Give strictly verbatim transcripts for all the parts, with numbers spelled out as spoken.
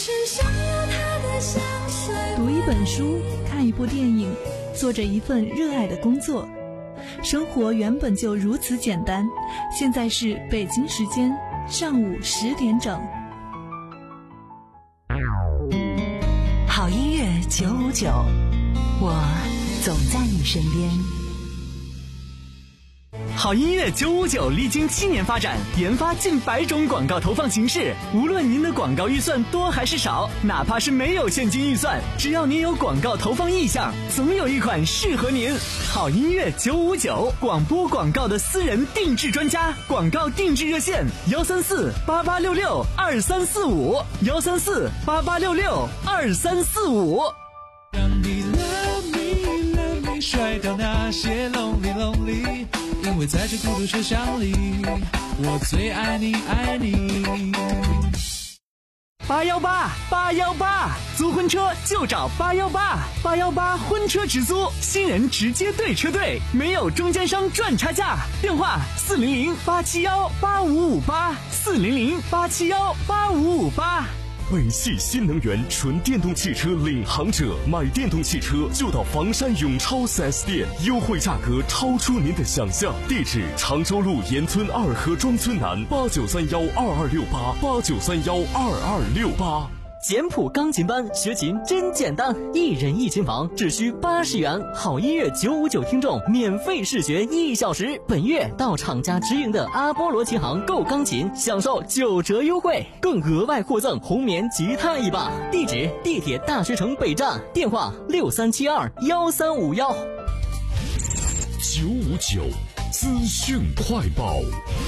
读一本书，看一部电影，做着一份热爱的工作，生活原本就如此简单。现在是北京时间上午十点整。 好音乐九五九，我总在你身边。 好音乐九五九历经七年发展，研发近百种广告投放形式。无论您的广告预算多还是少，哪怕是没有现金预算，只要您有广告投放意向，总有一款适合您。好音乐九五九，广播广告的私人定制专家，广告定制热线幺三四八八六六二三四五幺三四八八六六二三四五。 让你 love me love me 甩掉那些 lonely lonely，因为在这孤独车厢里，我最爱你爱你。 八幺八八幺八，租婚车就找八幺八八幺八婚车直租，新人直接对车队，没有中间商赚差价。电话四零零八七幺八五五八四零零八七幺八五五八。 北汽新能源纯电动汽车领航者，买电动汽车就到房山永超 四 S 店，优惠价格超出您的想象。地址：常州路沿村二河庄村南，八九三幺二二六八八九三幺二二六八。 简谱钢琴班学琴真简单，一人一琴房只需八十元。好音乐九五九听众免费试学一小时。本月到厂家直营的阿波罗琴行购钢琴，享受九折优惠，更额外获赠红棉吉他一把。地址：地铁大学城北站，电话六三七二幺三五幺。 九五九资讯快报。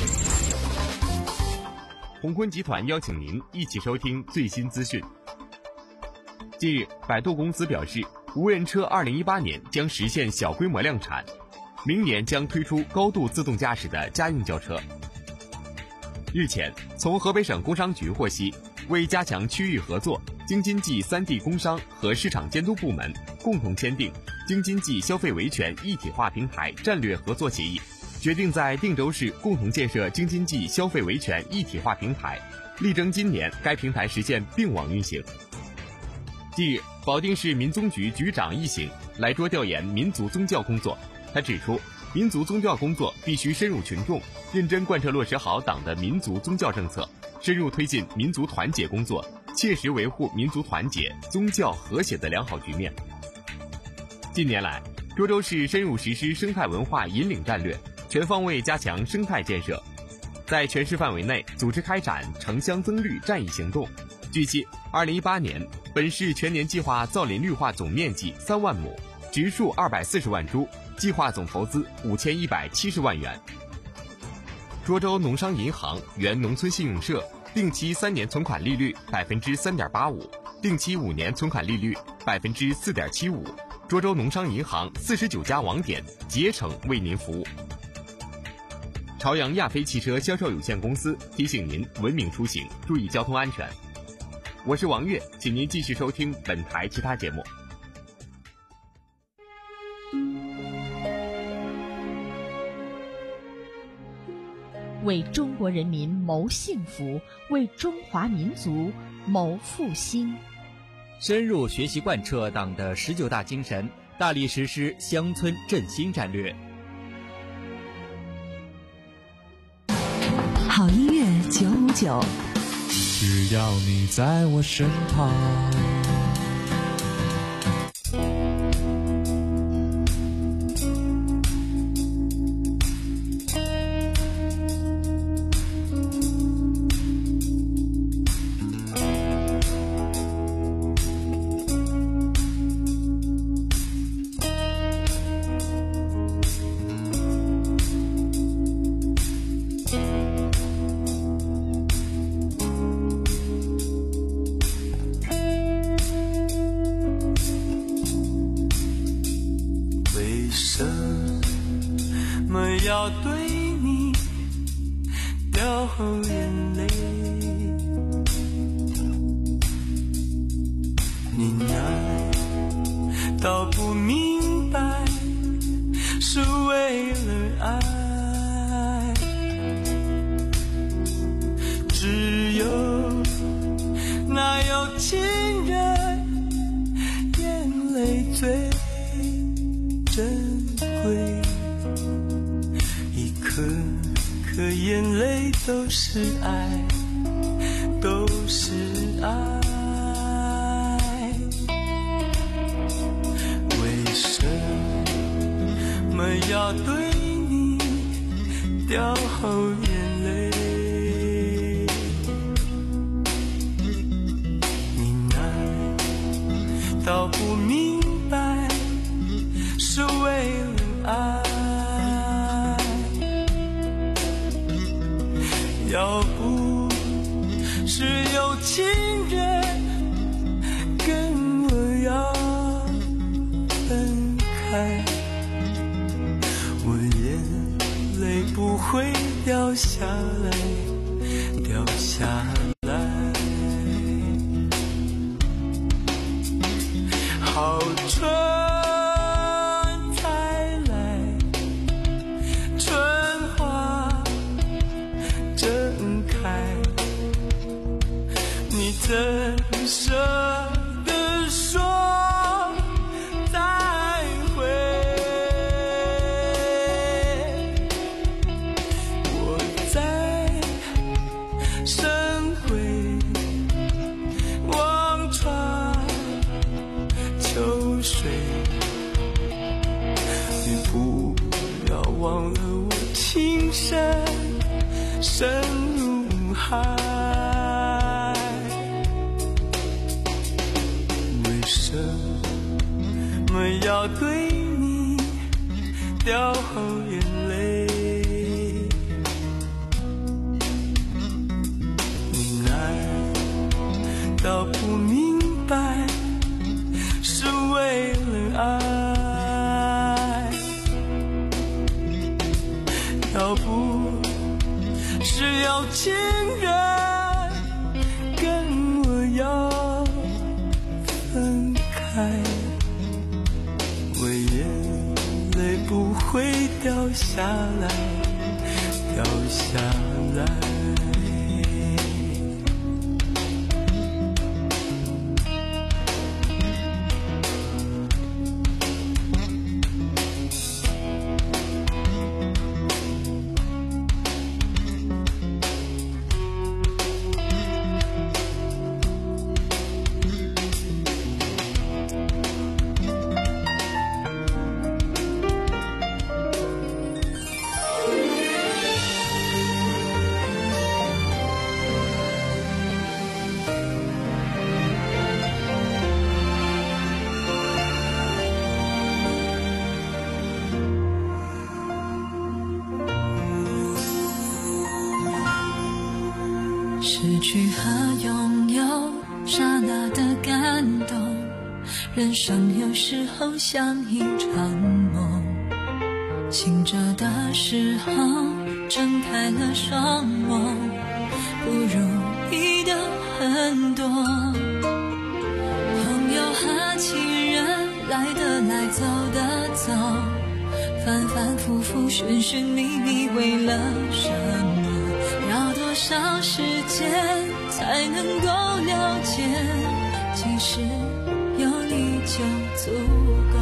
鸿坤集团邀请您一起收听最新资讯。近日，百度公司表示，无人车二零一八年将实现小规模量产，明年将推出高度自动驾驶的家用轿车。日前，从河北省工商局获悉，为加强区域合作，京津冀三地工商和市场监督部门共同签订京津冀消费维权一体化平台战略合作协议，决定在定州市共同建设京津冀消费维权一体化平台，力争今年该平台实现并网运行。近日，保定市民宗局局长一行来涿调研民族宗教工作。他指出，民族宗教工作必须深入群众，认真贯彻落实好党的民族宗教政策，深入推进民族团结工作，切实维护民族团结、宗教和谐的良好局面。近年来，涿州市深入实施生态文化引领战略，全方位加强生态建设，在全市范围内组织开展城乡增绿战役行动。据悉，二零一八年本市全年计划造林绿化总面积三万亩，植树二百四十万株，计划总投资五千一百七十万元。涿州农商银行原农村信用社定期三年存款利率百分之三点八五，定期五年存款利率百分之四点七五。涿州农商银行四十九家网点竭诚为您服务。朝阳亚飞汽车销售有限公司提醒您文明出行，注意交通安全。我是王悦，请您继续收听本台其他节目。 为中国人民谋幸福，为中华民族谋复兴。 深入学习贯彻党的十九大精神，大力实施乡村振兴战略。 好音乐九五九， 只要你在我身旁。 要对你掉眼泪，你爱到不明白是为了爱，只有那有有情人眼泪最珍贵，一颗颗眼泪都是爱，都是爱。为什么要对你掉后眼泪？你难道不明白是为了爱？要不是有情人跟我要分开，我眼泪不会掉下来，掉下来。好春才来，春花正开，你怎舍得说再会？我在深回望穿秋水，你不要忘了我情深深如海。为什么要对你掉后眼泪？你难道不明白是为了爱？要不是有情人跟我要分开，我眼泪不会掉下来，掉下来。 失去和拥有，刹那的感动，人生有时候像一场梦，醒着的时候睁开了双眸，不如意的很多，朋友和情人来的来走的走，反反复复寻寻觅觅为了什么？要多少时间才能够了解？其实有你就足够。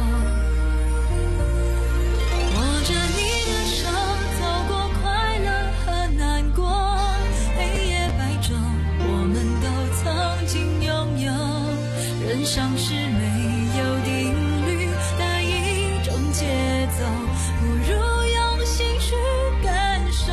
握着你的手，走过快乐和难过，黑夜白昼，我们都曾经拥有。人生是没有定律的一种节奏，不如用心去感受。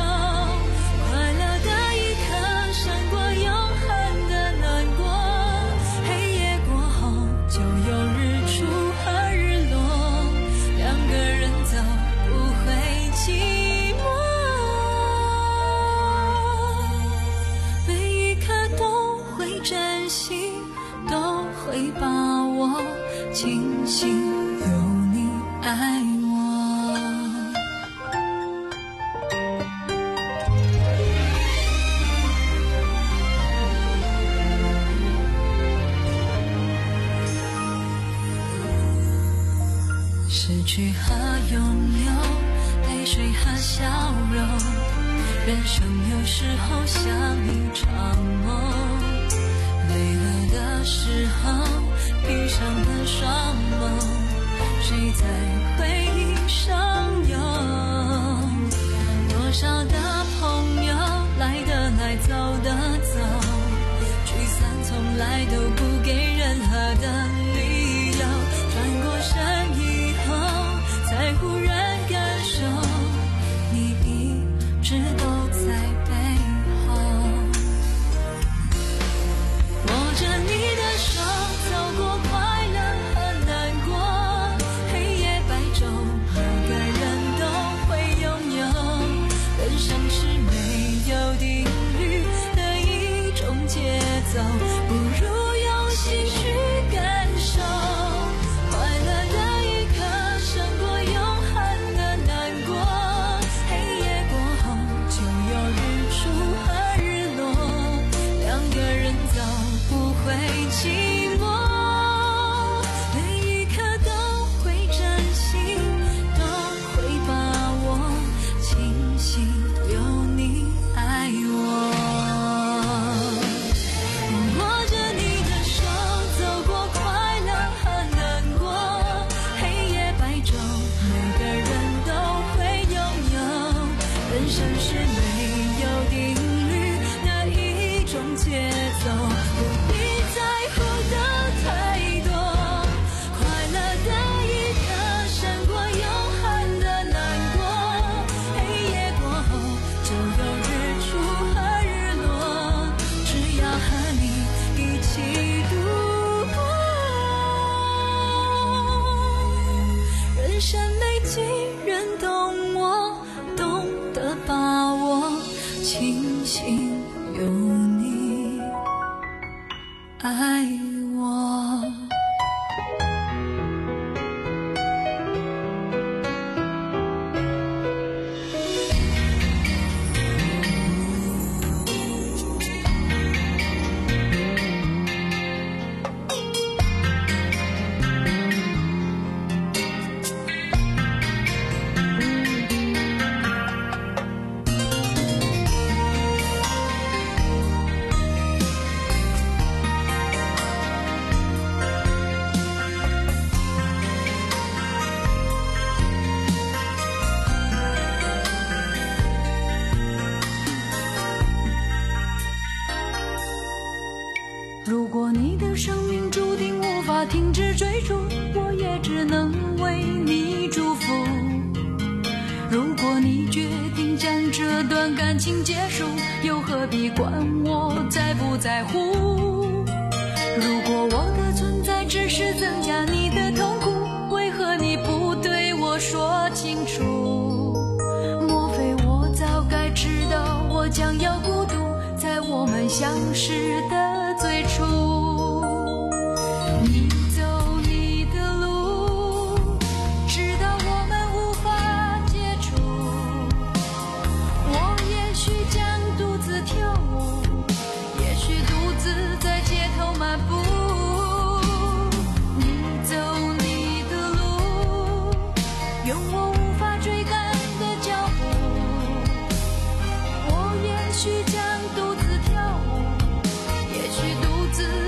会把握，庆幸有你爱我。失去和拥有，泪水和笑容，人生有时候像一场梦，累了时候，闭上了双眸，谁在回忆上游？多少的朋友，来的来，走的走，聚散从来都不给任何的理由。转过身以后，才忽然感受，你一直都在背后。握着你的手，走过快乐和难过，黑夜白昼，每个人都会拥有。人生是没有定律的一种节奏，不如用心去感受。快乐的一刻胜过永恒的难过，黑夜过后就有日出和日落，两个人走不会寂寞，每一刻都会珍惜，都会把握，庆幸有你爱我。握着你的手，走过快乐和难过，黑夜白昼，每个人都会拥有。人生是没有定律的一种节奏，不必在乎的太多。快乐的一刻胜过永恒的难过，黑夜过后就有日出和日落，只要和你一起度过。人生没几人懂我，懂得把握，庆幸有你爱我。如果你的生命注定无法停止追逐，我也只能为你祝福。如果你决定将这段感情结束，又何必管我在不在乎？如果我的存在只是增加你的痛苦，为何你不对我说清楚？莫非我早该知道我将要孤独，在我们相识的最初。你走你的路，直到我们无法接触。我也许将独自跳舞，也许独自在街头漫步。你走你的路，用我无法追赶的脚步。我也许将独自跳舞，也许独自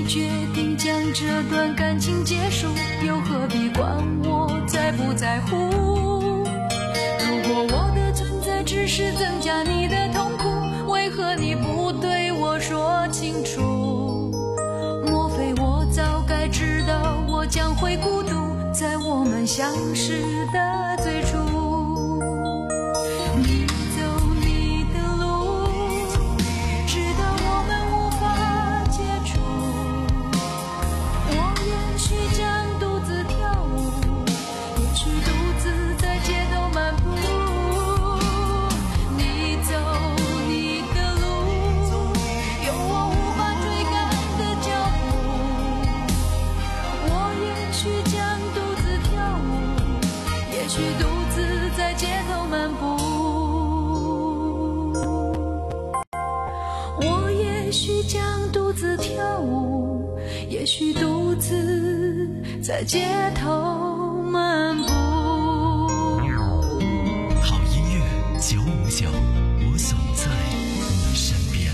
决定将这段感情结束，又何必管我在不在乎？如果我的存在只是增加你的痛苦，为何你不对我说清楚？莫非我早该知道我将会孤独，在我们相识的最初。你走你的路，直到我们无法接触，我也许将独自跳舞，也许独自在街头漫步。你走你的路，有我无法追赶的脚步，我也许将独自跳舞，也许独自在街头漫步。我也许将独自跳舞，也许独自在街头漫步。 好音乐九五九，我总在你身边。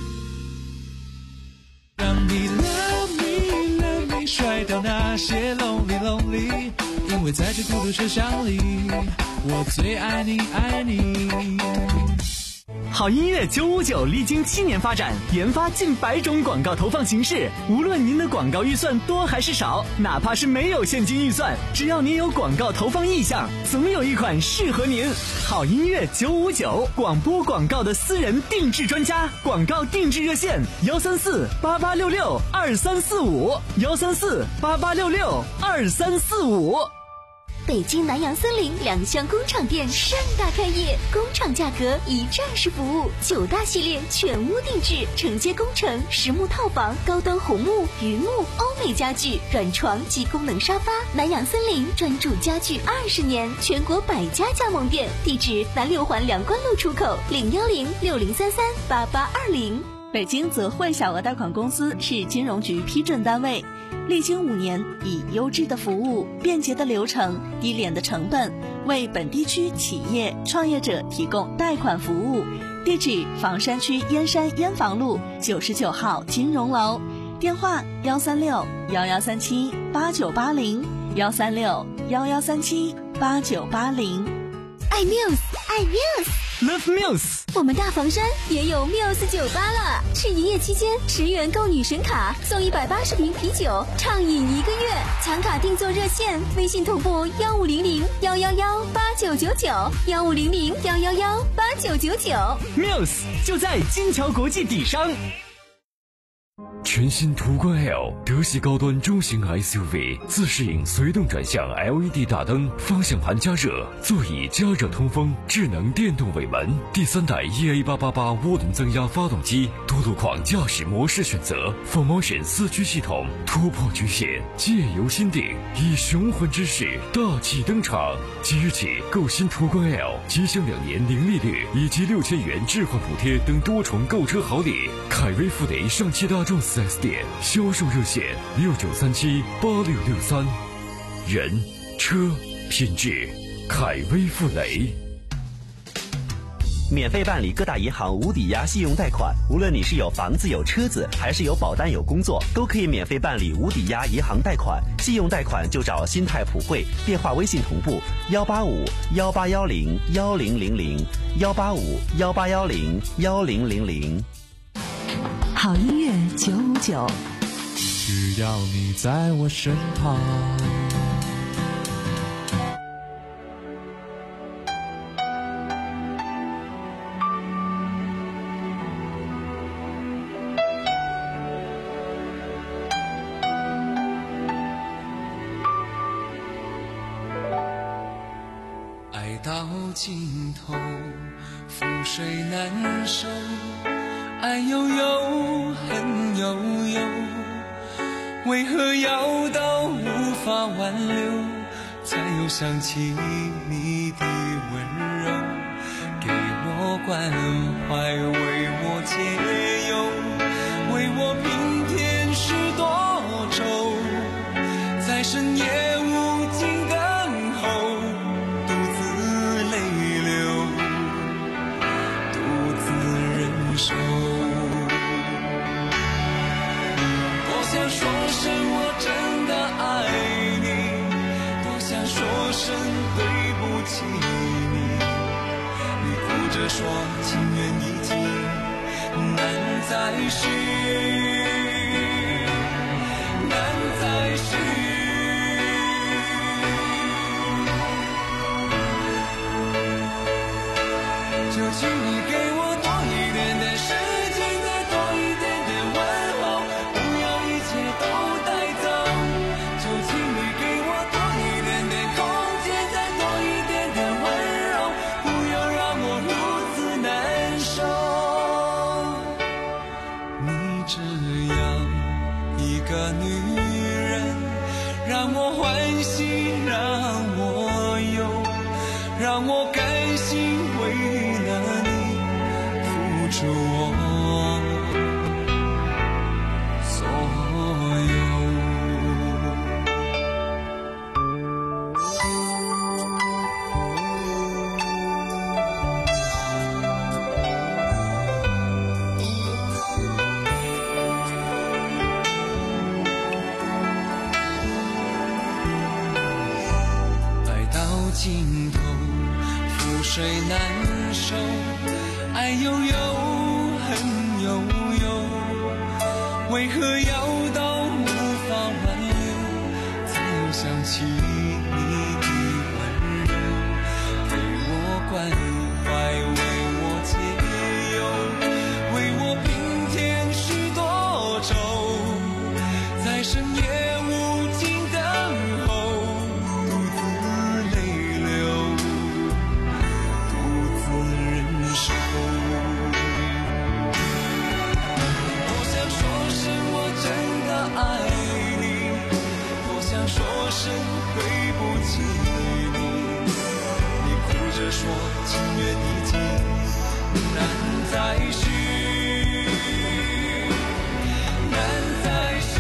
让你 love me love me 甩掉那些 lonely lonely， 因为在这孤独车厢里，我最爱你爱你。 好音乐九五九历经七年发展，研发近百种广告投放形式。无论您的广告预算多还是少，哪怕是没有现金预算，只要您有广告投放意向，总有一款适合您。好音乐九五九，广播广告的私人定制专家，广告定制热线：幺三四八八六六二三四五，幺三四八八六六二三四五。 北京南洋森林两厢工厂店盛大开业，工厂价格一站式服务，九大系列全屋定制，承接工程、实木套房、高端红木、榆木、欧美家具、软床及功能沙发。南洋森林专注家具二十年，全国百家加盟店，地址南六环两关路出口，零幺零六零三三八八二零。 北京泽汇小额贷款公司是金融局批准单位，历经五年，以优质的服务、便捷的流程、低廉的成本，为本地区企业创业者提供贷款服务。地址：房山区燕山燕房路九十九号金融楼，电话：幺三六幺幺三七八九八零，幺三六幺幺三七八九八零。 爱 Muse， 爱 Muse。Love Muse， 我们大房山也有 Muse 酒吧了。是营业期间，十元购女神卡送一百八十瓶啤酒，畅饮一个月。抢卡订座热线：微信同步幺五零零幺幺幺八九九九，幺五零零幺幺幺八九九九。 Muse 就在金桥国际底商。 全新途观 L 德系高端中型 S U V， 自适应随动转向 L E D 大灯，方向盘加热，座椅加热通风，智能电动尾门，第三代 E A 八八八涡轮增压发动机，多路况驾驶模式选择 ，Full Motion 四驱系统，突破局限，借由心定，以雄浑之势大气登场。即日起购新途观 L， 即享两年零利率以及六千元置换补贴等多重购车好礼。凯威富雷上汽大众四 S 店销售热线：六九三七八六六三。人、车、品质，凯威富雷。 免费办理各大银行无抵押信用贷款，无论你是有房子有车子，还是有保单有工作，都可以免费办理无抵押银行贷款。信用贷款就找新泰普惠，电话微信同步幺八五幺八幺零幺零零零幺八五幺八幺零幺零零零。 好音乐九五九， 只要你在我身旁。 爱到尽头，覆水难收。爱悠悠，恨悠悠，为何要到无法挽留，才又想起你的温柔？给我关怀，为我解忧，为我平添许多愁，在深夜无尽等候，独自泪流，独自忍受。多想声对不起你，你哭着说情缘已尽难再续，难再续。就请你给我多一点点时间，再多一点点问候，不要一切都带走。就请你给我多一点点空间，再多一点点温柔，不要让我如此难受。你这样一个女人，让我欢喜，让我忧，让我甘心为付出我所有。爱到尽头，覆水难收，爱悠悠，恨悠悠，为何要到无法挽留，才又想起你的温柔，为我关怀，为我解忧，为我平添许多愁，在深夜无尽等候，独自泪流，独自忍受。说声对不起你，你哭着说情缘已尽难再续，难再续。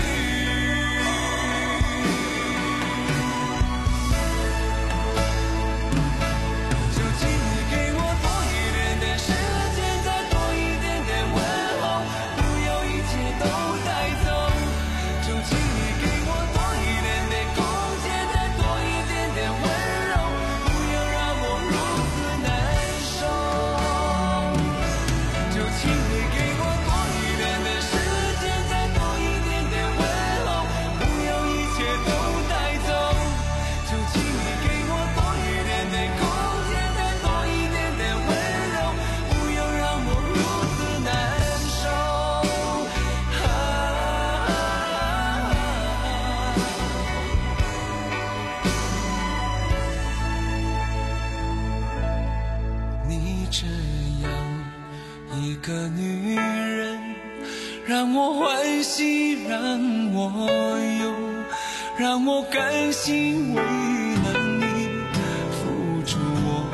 就请你给我多一点点时间，再多一点点问候，不要一切都带走。就请你给我多一点点空间，再多一点点温柔，不要让我如此难受。就请你给我多一点点时间，再多一点点温柔，不要一切都带走。就请你给我多一点点空间，再多一点点温柔，不要让我如此难受。你这样一个女人，让我欢喜，让我忧，让我甘心为了你付出我。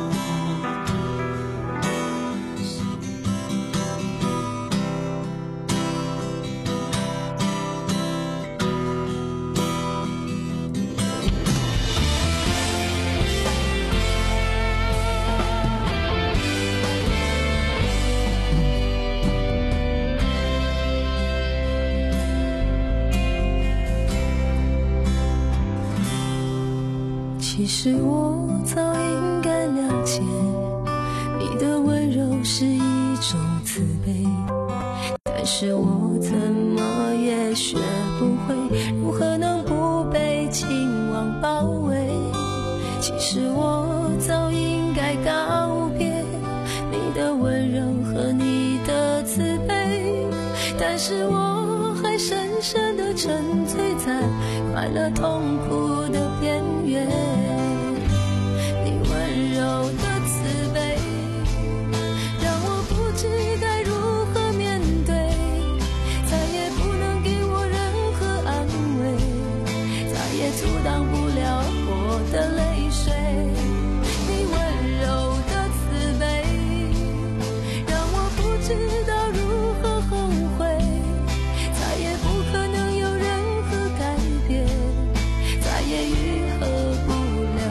其实我早应该了解，你的温柔是一种慈悲，但是我怎么也学不会如何能不被情网包围。其实我早应该告别你的温柔和你的慈悲，但是我还深深地沉醉在快乐痛苦的边缘。你温柔的慈悲让我不知该如何面对，再也不能给我任何安慰，再也阻挡不了我的泪水。你温柔的慈悲让我不知道如何后悔，再也不可能有任何改变，再也愈合不了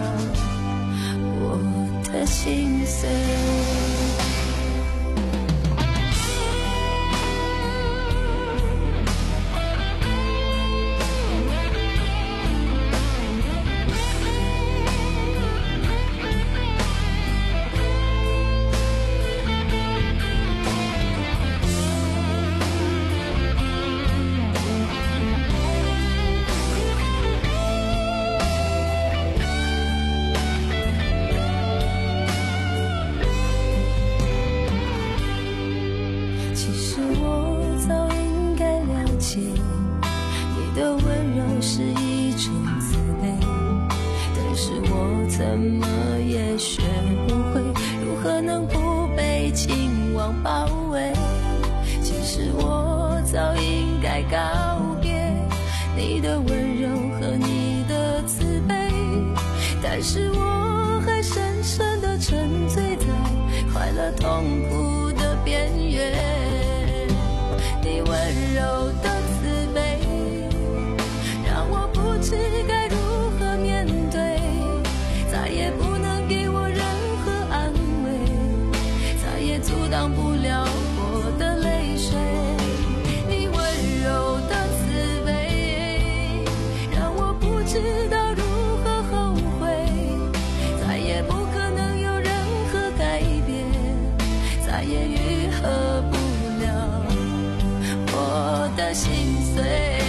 来告别你的温柔和你的慈悲，但是我还深深地沉醉在快乐痛苦的边缘。你温柔的慈悲让我不知该如何面对，再也不能给我任何安慰，再也阻挡不了我的泪水。你温柔的慈悲让我不知道如何后悔，再也不可能有任何改变，再也愈合不了我的心碎。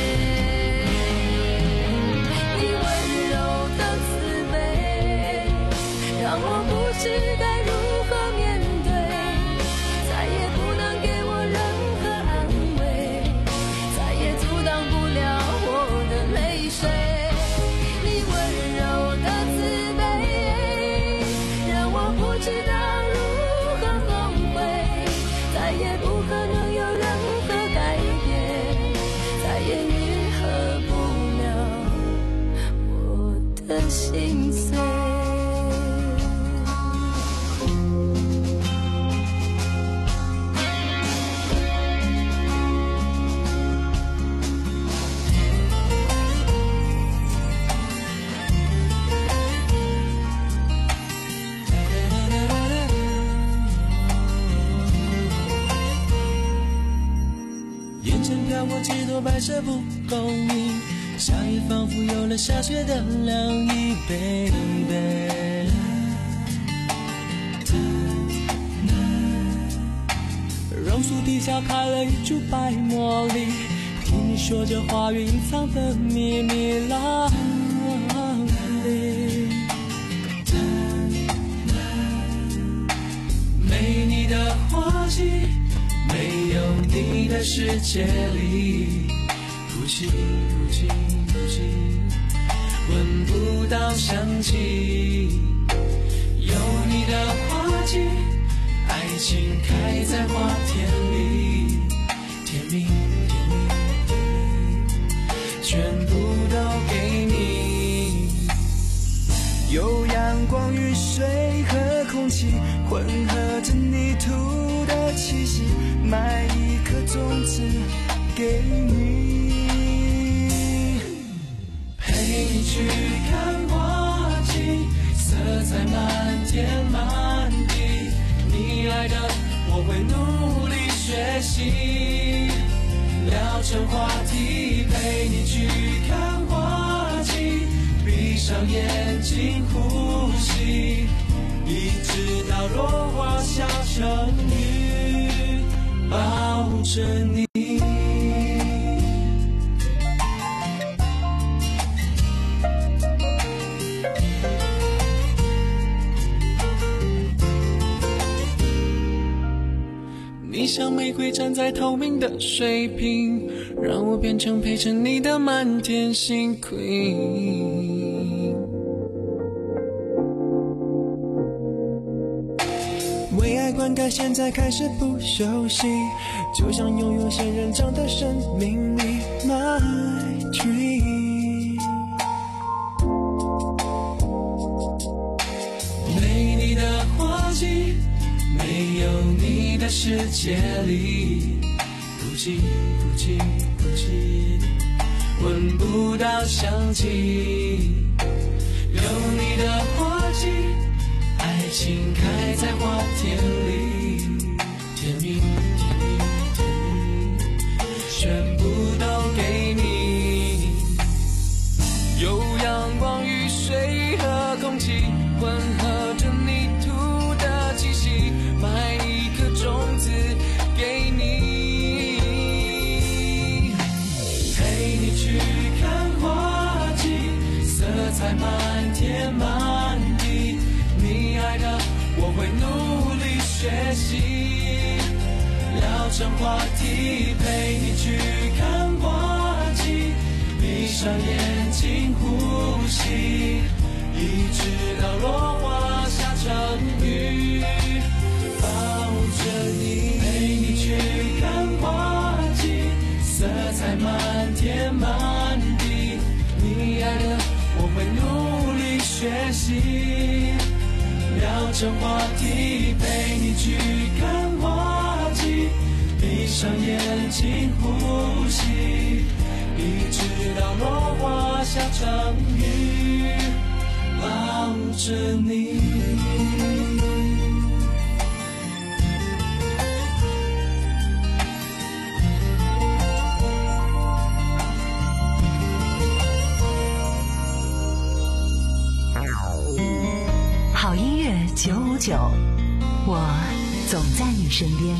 你温柔的慈悲让我不知该如何面对，再也不能给我任何安慰，再也阻挡不了我的泪水。你温柔的慈悲让我不知道如何后悔，再也不可能有任何改变，再也愈合不了我的心碎。 眼前飘过几朵白色蒲公英，夏夜仿佛有了下雪的凉意 ，baby。榕树底下开了一株白茉莉，听你说着花园隐藏的秘密啦哩。没你的花季，没有你的世界里，哭泣哭泣哭泣，闻不到香气。有你的花季，爱情开在花田里，甜蜜甜蜜甜蜜，全部都给你。有阳光雨水和空气混合着泥土的气息，埋一颗种子给你，陪你去看花季，色彩满天满地，你爱的我会努力学习，聊成话题，陪你去看花季，闭上眼睛呼吸，一直到落花下成雨，抱着你。你像玫瑰站在透明的水瓶，让我变成陪着你的满天星 queen。 为爱灌溉，现在开始不休息，就像拥有仙人掌的生命力 My dream。 没你的花季，没有你的世界里，哭泣哭泣哭泣，闻不到香气。有你的花季，爱情开在花田里，甜蜜甜蜜甜蜜，全部都给你。有阳光雨水和空气混合着泥土的气息，埋一颗种子给你，陪你去看花季，色彩满天满地，你爱的我会努力学习，聊成话题，陪你去看花季，闭上眼睛呼吸，一直到落花下成雨，抱着你，陪你去看花季，色彩彩满天满地，你爱的我会努力学习，聊成话题，陪你去看花季，闭上眼睛呼吸，一直到落花下成雨，抱着你。 好音乐九五九，我总在你身边。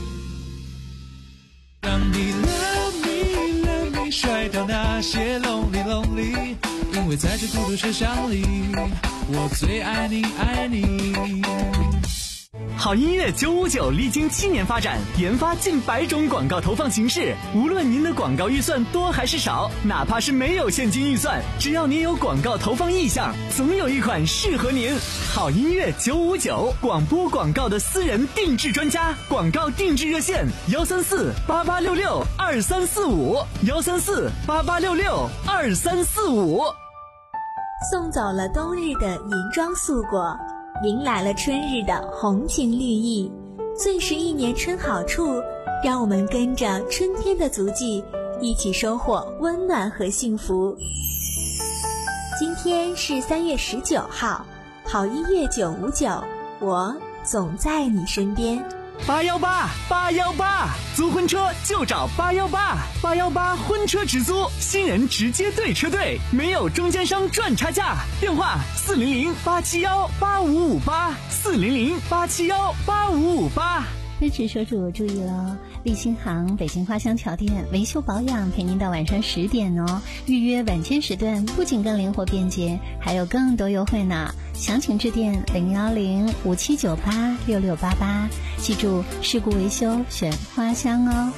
让你 love me love me 甩掉那些 lonely lonely， 因为在这孤独车厢里，我最爱你爱你。 好音乐九五九历经七年发展，研发近百种广告投放形式。无论您的广告预算多还是少，哪怕是没有现金预算，只要您有广告投放意向，总有一款适合您。好音乐九五九，广播广告的私人定制专家，广告定制热线：幺三四八八六六二三四五，幺三四八八六六二三四五。 送走了冬日的银装素裹，迎来了春日的红情绿意，最是一年春好处，让我们跟着春天的足迹，一起收获温暖和幸福。今天是三月十九号，好音乐九五九，我总在你身边。 八幺八八幺八，租婚车就找八幺八，八幺八婚车直租，新人直接对车队，没有中间商赚差价。电话四零零八七幺八五五八，四零零八七幺八五五八。 奔驰车主注意了，立新行北京花乡桥店维修保养陪您到晚上十点哦。预约晚间时段不仅更灵活便捷，还有更多优惠呢。详情致电零幺零五七九八六六八八，记住事故维修选花乡哦。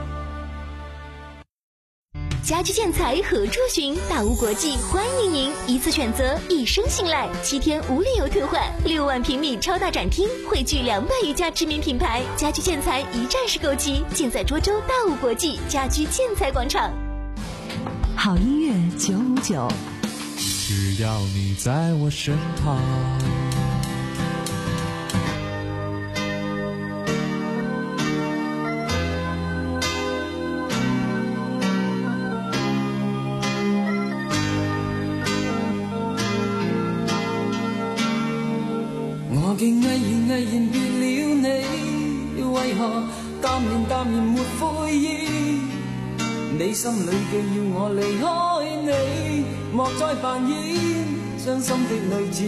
家居建材何处寻？大屋国际欢迎您，一次选择，一生信赖，七天无理由退换，六万平米超大展厅，汇聚两百余家知名品牌，家居建材一站式购齐，尽在涿州大屋国际家居建材广场。 好音乐九五九， 只要你在我身旁。 我竟毅然毅然別了你，為何淡然淡然沒悔意？你心裏嘅要我離開你，莫再扮演傷心的女子。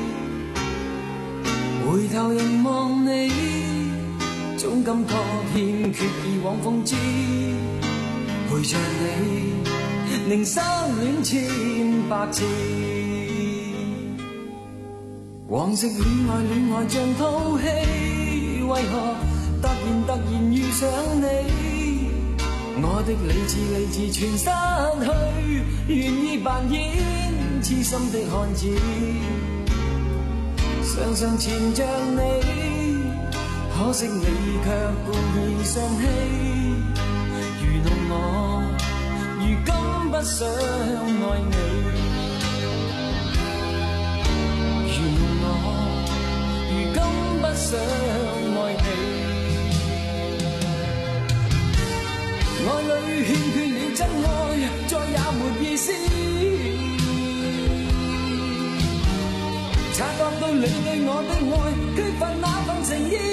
回頭凝望你，總感覺欠缺以往風姿，陪着你，寧失戀千百次。往昔戀愛戀愛像套戲，為何突然突然遇上你？我的理智理智全失去，願意扮演痴心的漢子，常常纏着你，可惜你卻故意生氣，愚弄我，如今不想愛你。如今不想愛你，愛裏欠缺了真愛，再也沒意思。察覺到你對我的愛缺乏那份情意，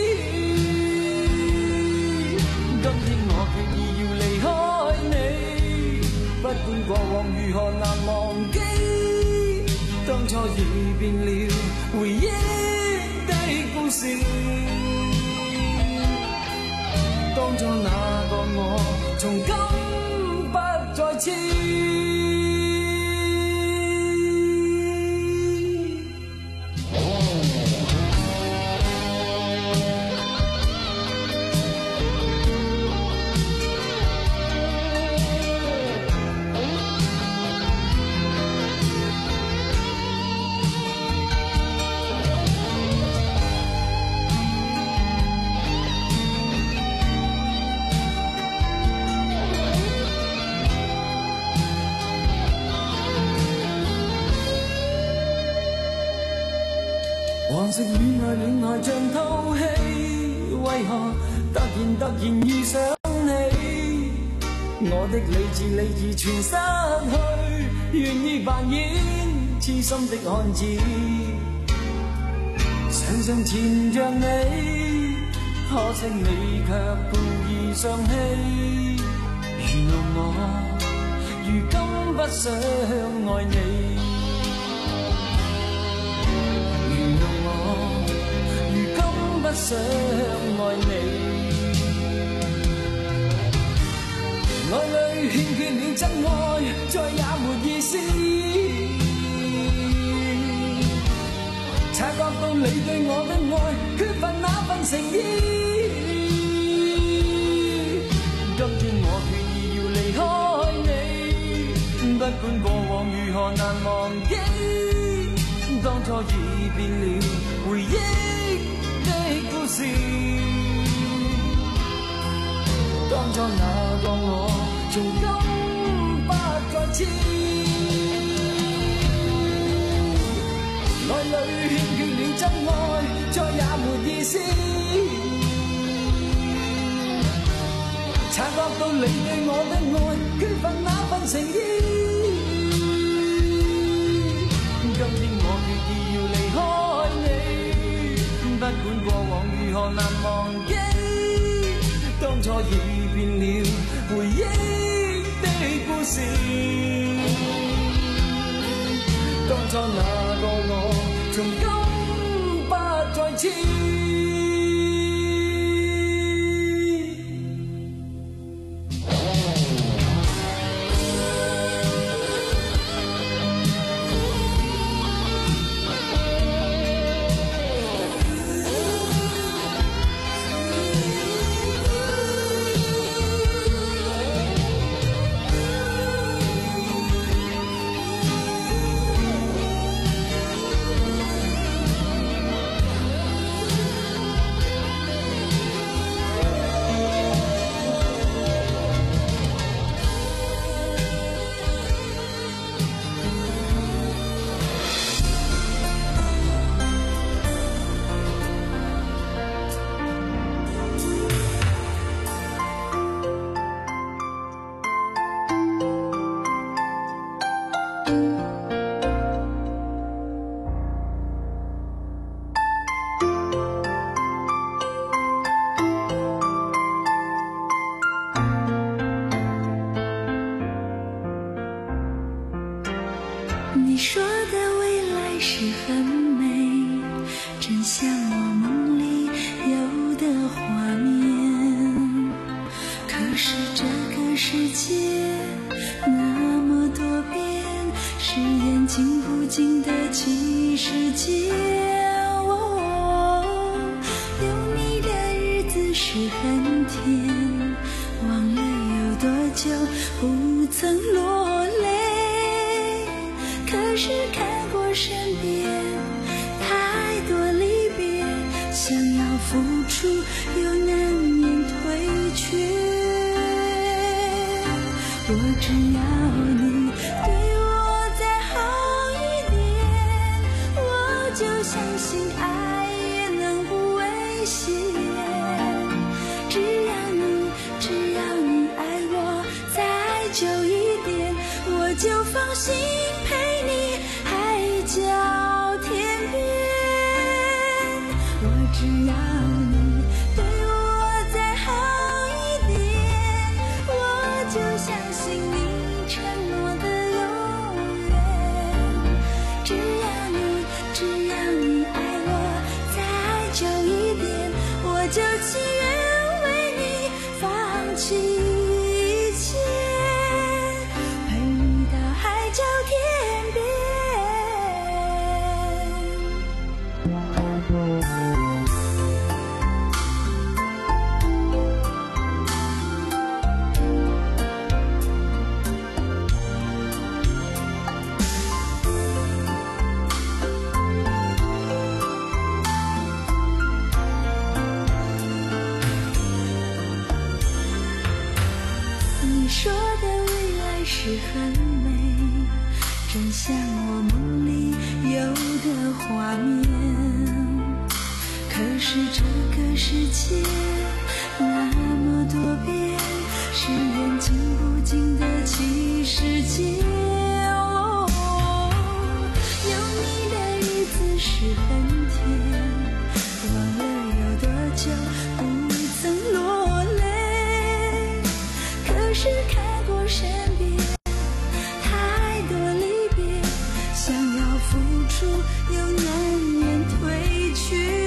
今天我決意要離開你，不管過往如何難忘記，當初已變了回憶的故事，當初那個我從今不再痴。 常识恋爱恋爱像套戏，为何突然突然遇上你？我的理智理智全失去，愿意扮演痴心的汉子，常常缠着你，可惜你却故意丧气。原谅我，如今不想爱你。原谅我，如今不想爱你。爱里欠缺了真爱，再也没意思。察觉到你对我的爱缺乏那份诚意，今天我决意要离开你，不管过往如何难忘记，當初已變了回憶的故事。當初那個我，從今不再痴。愛裏欠缺了真愛，再也沒意思。察覺到你對我的愛缺乏那份誠意。今天我決意要離開你，不管過往如何難忘記，當初已變了回憶的故事。當初那個我，從今不再痴。 你说的未来是很美，真像我梦里有的画面。可是这个世界那么多变，是眼睛不经得起时间。哦，有你的日子是很甜，忘了有多久不曾落泪。可是看过身边太多离别，想要付出又难免退却。我只要你对我再好一点，我就相信爱也能不危险。只要你只要你爱我再久一点，我就放心陪你海角天边。我只要你对我再好一点，我就相信你承诺的永远。只要你只要你爱我再久一点，我就情愿为你放弃一切，陪你到海角天边。你说的未来是很美，真像我梦里有的画面。 可是这个世界那么多变，是眼睛不经得起时间。哦，有你的日子是很甜，忘了有多久不曾落泪。可是看过身边太多离别，想要付出又难免退却。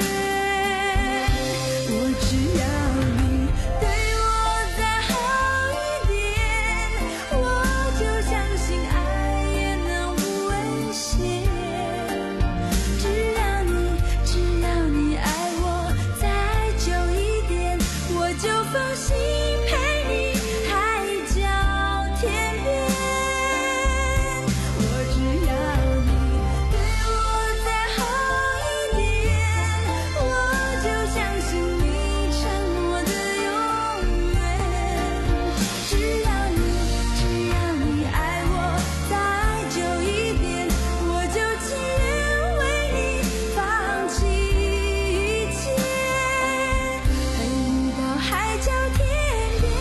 我只要你对我再好一点，我就相信爱也能不危险。只要你只要你爱我再久一点，我就放心陪你海角天边。我只要你对我再好一点，我就相信你承诺的永远。只要你只要你爱我再久一点，我就情愿为你放弃一切，陪你到海角天边。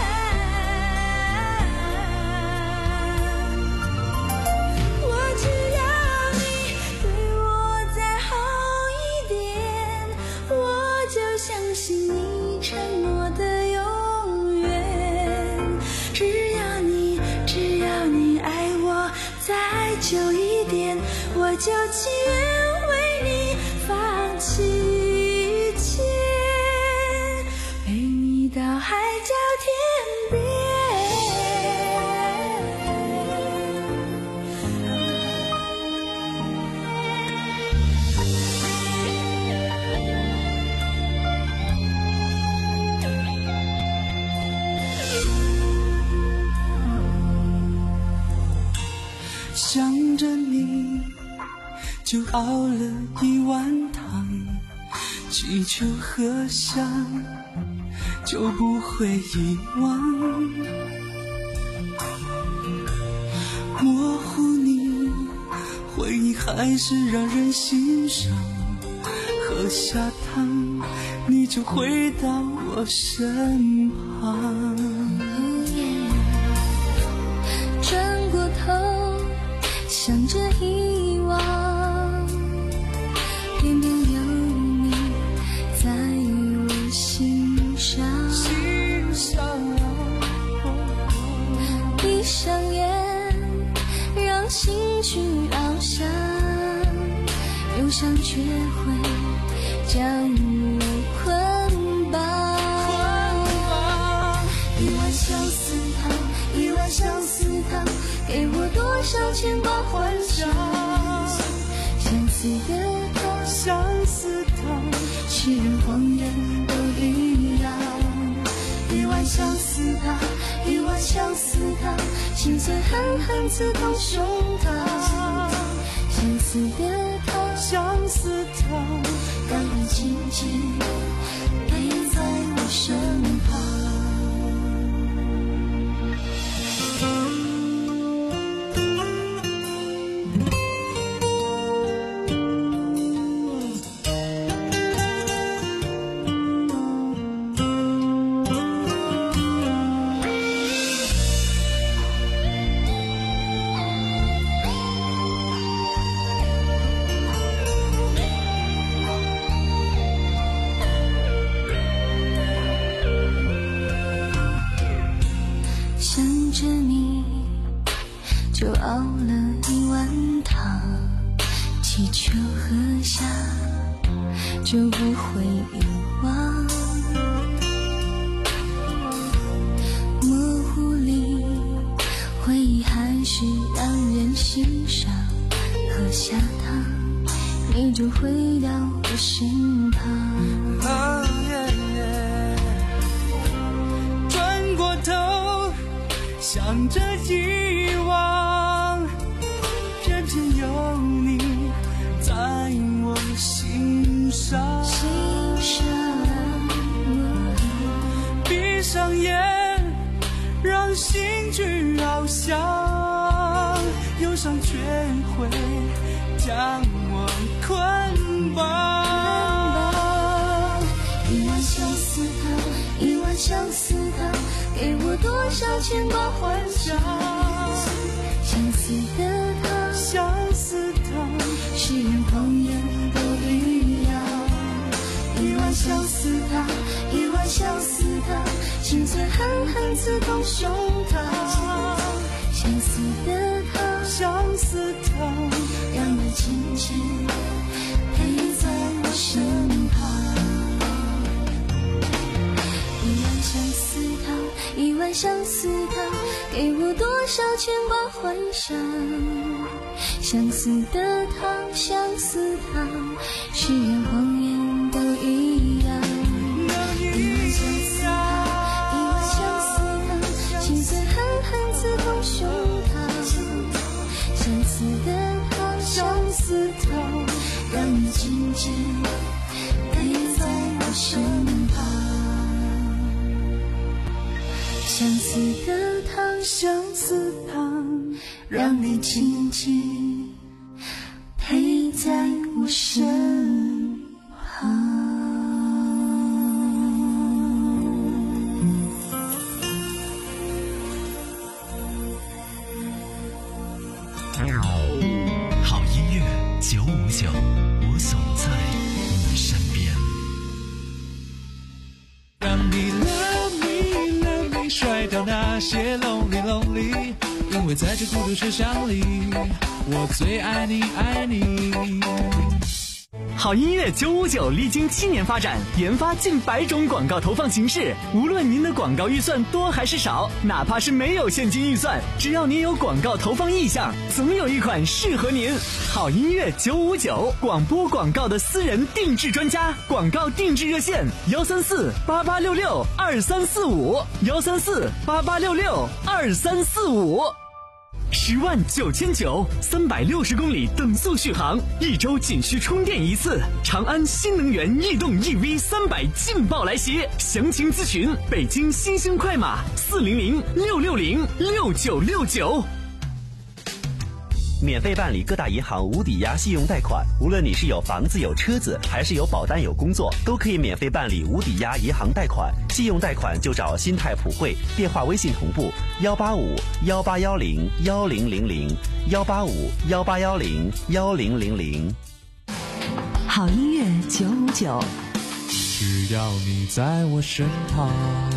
我只要你对我再好一点，我就相信你承诺的永远。只要你只要你爱我再久一点，我就情愿为你放弃一切，陪你到海角天边。 想着你就熬了一碗汤，祈求喝下就不会遗忘。模糊你回忆还是让人欣赏，喝下汤你就回到我身旁。 转过头想着遗忘，偏偏有你在我心上。 心上闭上眼让心去翱翔，忧伤却会将我捆绑。一碗相思汤，一碗相思汤，给我多少牵挂幻想。相思的汤， 相思汤， 痴人谎言都一样。一碗相思汤，一碗相思汤，心碎狠狠刺痛胸膛。相思的汤， 相思汤， 让你紧紧陪在我身旁。想着你就熬了一碗汤，祈求喝下就不会遗忘。模糊里回忆还是让人欣赏，喝下汤你就回到我身旁。 啊耶耶，转过头想着遗忘，偏偏有你在我心上。 心上， 闭上眼，让心去翱翔，忧伤却会将我捆绑。 相思它给我多少牵挂幻想，相思的他， 相思他， 誓言谎言都一样。一万相思他，一万相思他，心碎狠狠刺痛胸膛。相思的他， 相思他， 让你紧紧陪在我身旁。一万相思他，一万相思他，给我多少牵挂幻想。相思的他，相思他，誓言谎言都一样。一万相思他，一万相思他，心碎狠狠刺痛胸膛。相思的他，相思他，让你紧紧陪在我身旁。相思的他， 相思他， 让你紧紧陪在我身旁。 好音乐九五九，我总在你身边。 让你 love me love me 甩掉那些 lonely lonely， 因为在这孤独车厢里，我最爱你爱你。 好音乐九五九历经七年发展，研发近百种广告投放形式。无论您的广告预算多还是少，哪怕是没有现金预算，只要您有广告投放意向，总有一款适合您。好音乐九五九，广播广告的私人定制专家，广告定制热线：幺三四八八六六二三四五，幺三四八八六六二三四五。十万九千九，三百六十公里等速续航，一周仅需充电一次。长安新能源逸动 E V 三百劲爆来袭，详情咨询北京新兴快马四零零六六零六九六九。 免费办理各大银行无抵押信用贷款，无论你是有房子有车子，还是有保单有工作，都可以免费办理无抵押银行贷款。信用贷款就找新泰普惠，电话微信同步幺八五幺八幺零幺零零零幺八五幺八幺零幺零零零。 好音乐九五九， 只要你在我身旁。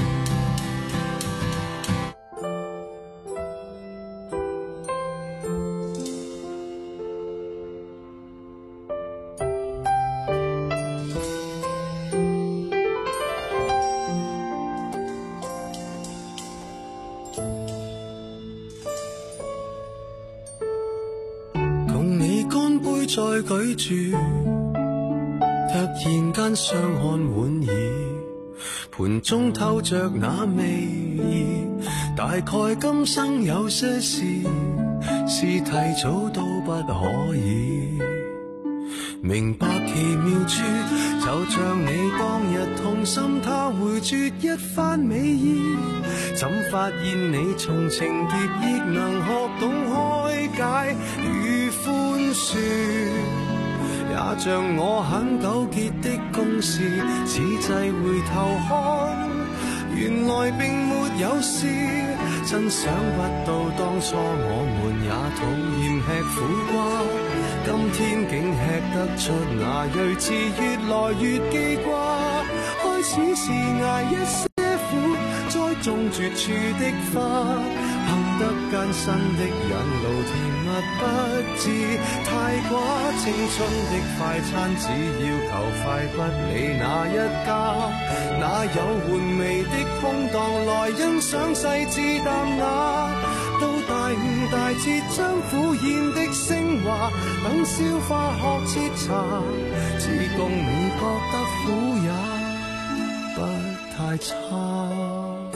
再舉住，突然間相看莞爾，盤中透着那味意，大概今生有些事是提早都不可以明白奇妙處，就像你當日痛心他回絕一番美意，怎發現你從情劫亦能學懂開解與寬恕，也像我很糾結的公事，此際回頭看原來並沒有事，真想不到當初我們也討厭吃苦瓜，今天竟吃得出那睿智，越來越記掛，開始是捱一些苦，栽種絕處的花，幸得艱辛的引路甜蜜不致太寡，青春的快餐只要求快，不理哪一家，哪有玩味的空檔來欣賞細緻淡雅，到大悟大徹將苦宴的升華，等消化學徹查，只供你覺得苦也不太差。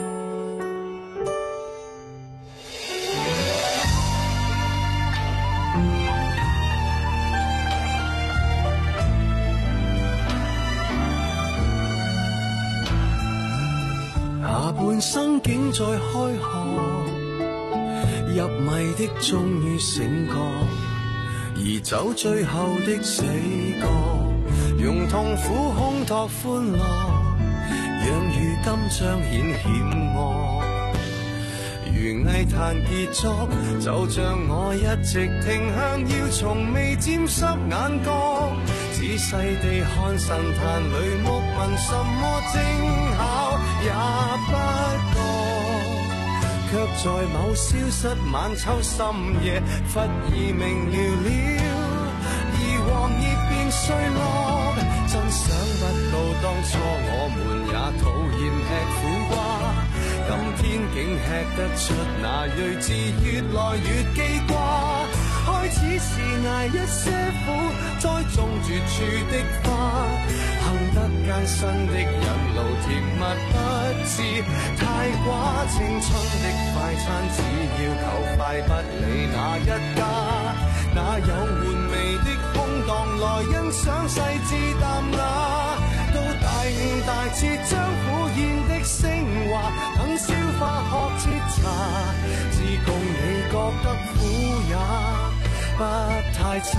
下半生竟在開學，入迷的終於醒覺，而走最後的死角，用痛苦烘托歡樂， 讓如今彰顯險惡。如藝壇傑作，就像我一直停向，要從未沾濕眼角。仔細地看神壇裏木紋，什麼精巧也不覺，卻在某消失晚秋深夜，忽而明了了，而黃葉變碎落。真想不到當初我們也討厭吃苦瓜，今天竟吃得出那睿智，越來越記掛。開始是捱一些苦，栽種絕處的花，行得艱辛的引路，甜蜜不知太寡。青春的快餐只要求快，不理哪一家，哪有玩味的空檔來欣賞細緻淡雅。到大悟大徹將苦宴的升華，等消化學徹查，自共你覺得苦也不太差。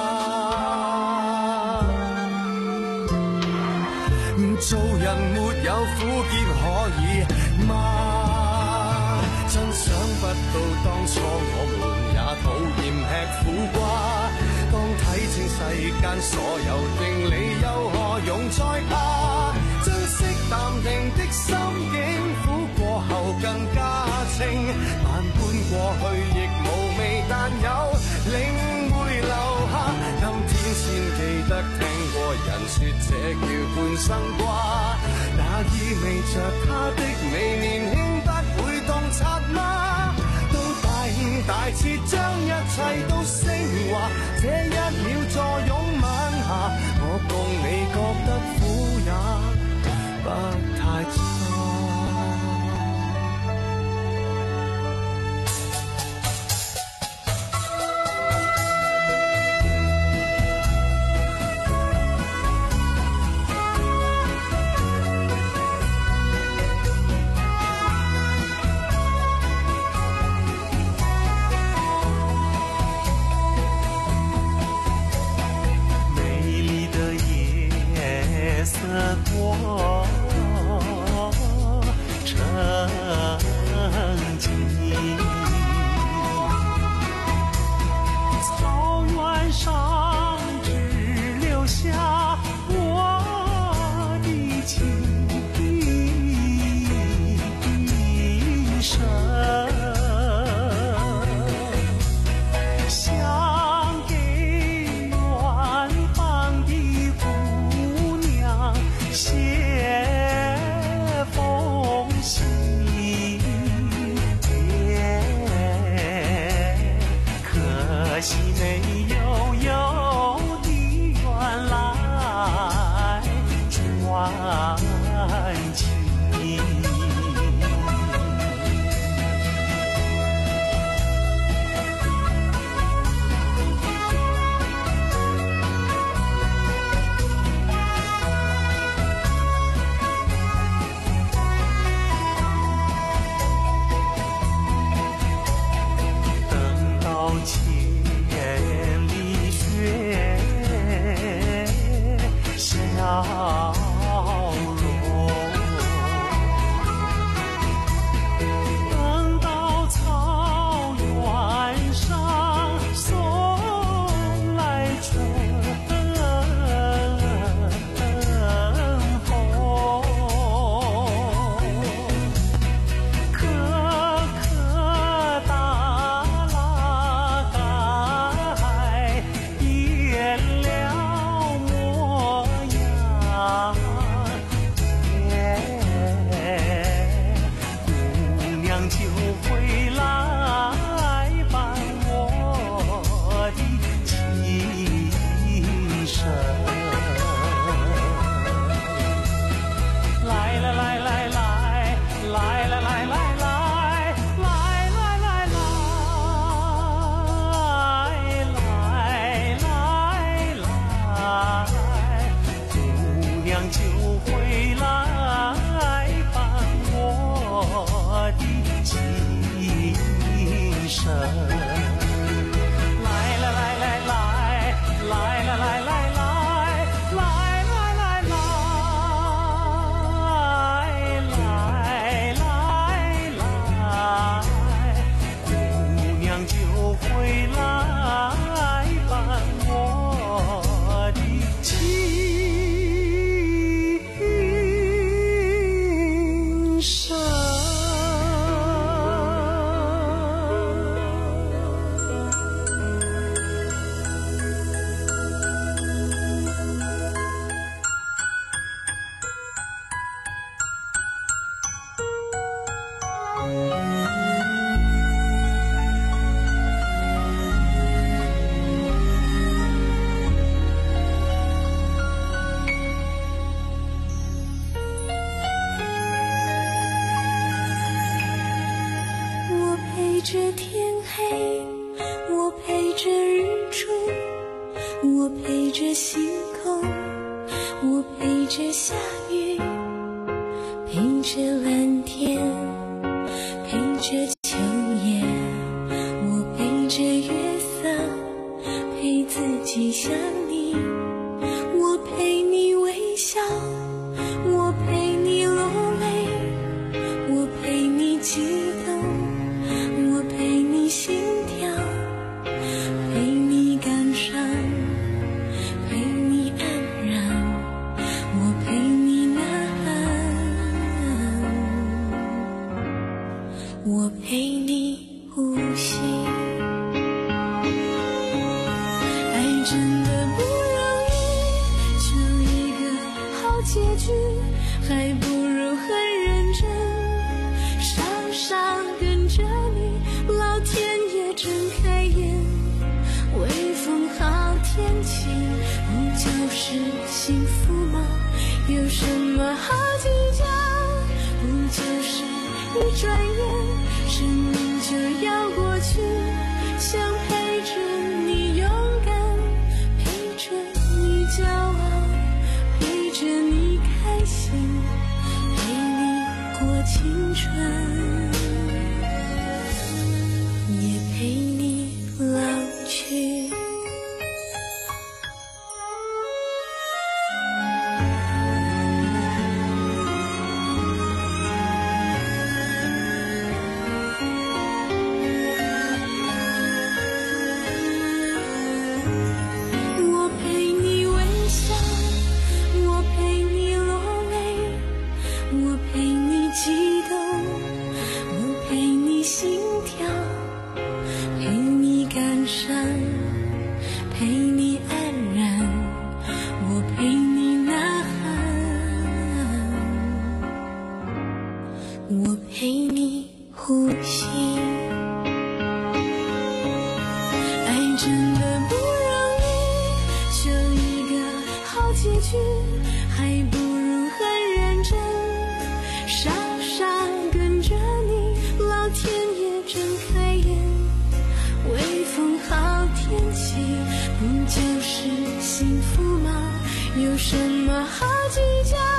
做人沒有苦澀可以嗎？真想不到當初我們也討厭吃苦瓜。當睇清世間所有定理，又何用再怕？珍惜淡定的心境，苦過後更加清。萬般過去亦無味，但有領會留下。今天先記得聽過人說這叫半生瓜，那意味着他的美年輕不會洞察嗎？到大悟大徹將一切都升華，這一秒坐擁晚霞，我共你覺得苦也不太差。 着天黑，我陪着日出，我陪着星空，我陪着下雨，陪着蓝天，陪着秋叶，我陪着月色，陪自己想你，我陪你微笑，我陪你落泪，我陪你激动，我陪你心跳，陪你感伤，陪你安然，我陪你呐喊，我陪你呼吸。爱真的不容易，求一个好结局，还不如很认真，傻傻跟着你，老天爷睁开眼，微风好天气，不就是幸福吗？有什么好计较？不就是一转眼，生命就要过去，想陪着你勇敢，陪着你骄傲，陪着你开心，陪你过青春，也陪你老去。我陪你微笑，我陪你落泪，我陪你激动，我陪你心跳，陪你感伤，陪你安然，我陪你呐喊，我陪你呼吸。爱真的不容易，求一个好结局，还不如很认真，傻傻跟着你，老天爷睁开眼，微风好天气，不就是幸福吗？有什么好计较？